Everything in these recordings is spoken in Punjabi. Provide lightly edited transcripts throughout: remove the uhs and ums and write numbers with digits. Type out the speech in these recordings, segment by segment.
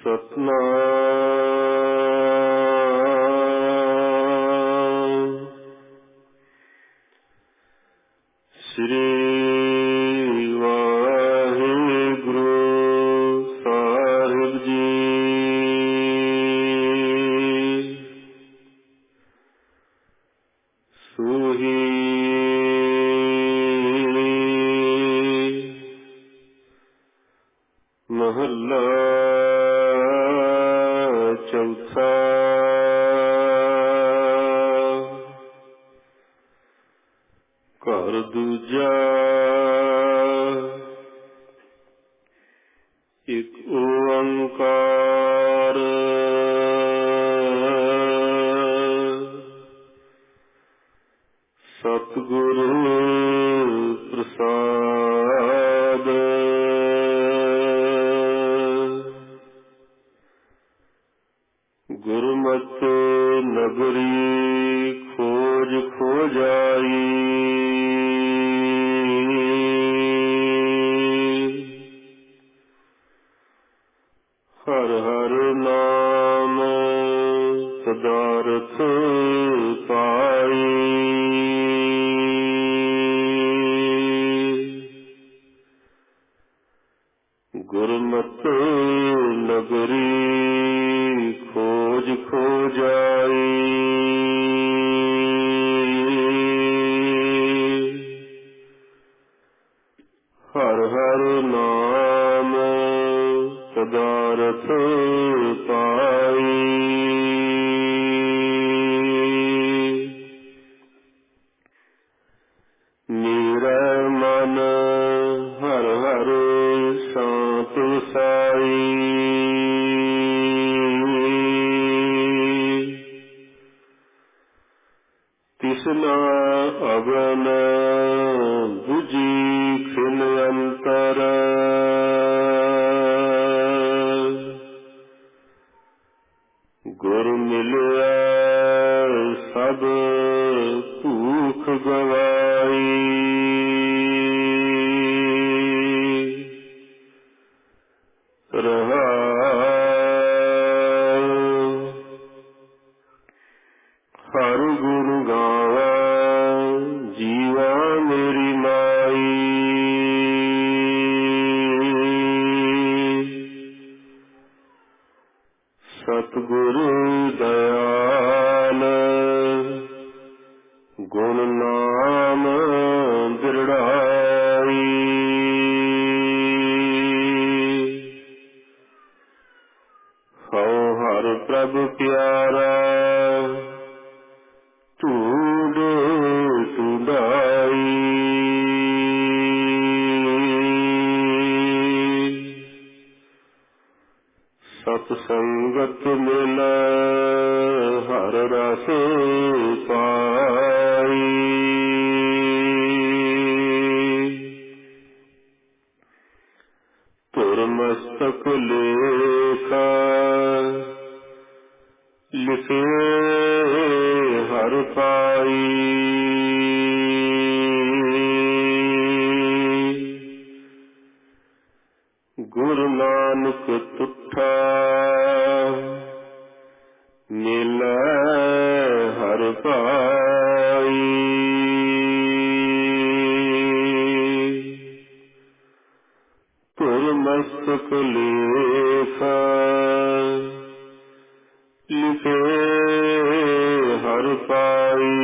ਸਤਨਾਮ ਸ੍ਰੀ ਵਾਹਿਗੁਰੂ ਸਾਹਿਬ ਜੀ। ਸੂਹੀ ਮਹੱਲਾ ਚੌਥਾ। ਘਰ ਦੂਜਾ ਇਕ ਓੰਕਾਰ ਸਤਿਗੁਰ ਪ੍ਰਸਾਦ। ਗੁਰਮਤਿ ਨਗਰੀ ਖੋਜ ਖੋਜਾਈ ਹਰ ਹਰ ਨਾਮ ਪਦਾਰਥ ਪਾਈ। ਗੁਰਮਤਿ ਨਗਰੀ ਖੋਜ ਖੋਜਾਈ ਹਰ ਹਰ ਨਾਮ ਪਦਾਰਥ ਪਾਈ। ਮੇਰਾ ਮਨ ਹਰ ਹਰ ਸ਼ਾਂਤ ਵਸਾਈ ਤਿਸਨਾ ਅਗਨ ਬੁਝੀ ਖਿਨ ਅੰਤਰ। ਗੁਰ ਮਿਲਿਆ ਸਭ ਭੂਖ ਗਵਾਈ। ਹਰ ਗੁਣ ਗਾਵਾ ਜੀਵਾ ਮੇਰੀ ਮਾਈ। ਸਤਿਗੁਰ ਦਇਆਲ ਗੁਣ ਨਾਮ ਬਿਰੜਾਈ। ਹਉ ਹਰ ਪ੍ਰਭ ਪਿਆਰਾ ਢੂੰਢ ਢੂੰਢਾਈ। ਸਤ ਸੰਗਤ ਮਿਲ ਹਰ ਰਸ ਪਾਈ। ਧੁਰ ਮਸਤਕ ਲੇਖ ਲਿਖੇ ਹਰ ਪਾਈ। ਗੁਰੂ ਨਾਨਕ ਤੁਠਾ ਮਿਲੈ ਹਰ ਭਾਈ। ਧੁਰ ਮਸਤਕ ਲੇਖ ਲਿਖੇ ਹਰ ਪਾਈ।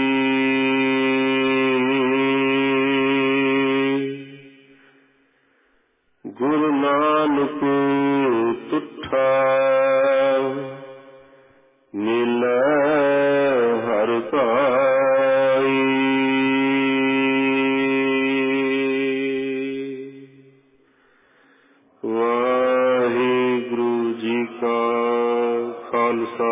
ਗੁਰੂ ਨਾਨਕ ਤੁਠਾ ਮਿਲੈ ਹਰ ਭਾਈ। ਵਾਹਿਗੁਰੂ ਜੀ ਕਾ ਖਾਲਸਾ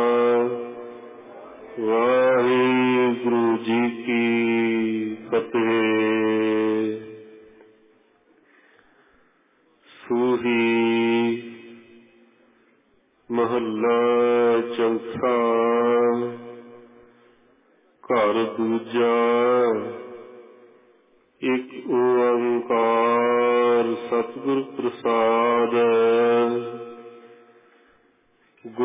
ਵਾਹਿਗੁਰੂ ਜੀ ਕੀ ਫਤਿਹ। ਸੂਹੀ ਮਹੱਲਾ ਚੌਥਾ। ਘਰ ਦੂਜਾ ਇਕ ਓੰਕਾਰ ਸਤਿਗੁਰ ਪ੍ਰਸਾਦ।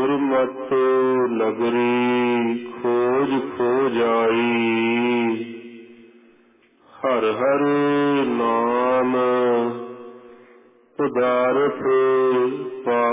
ਗੁਰਮਤਿ ਨਗਰੀ ਖੋਜ ਖੋਜ ਆਈ। ਹਰ ਹਰ ਨਾਮ ਉਦਾਰਥ ਪਾ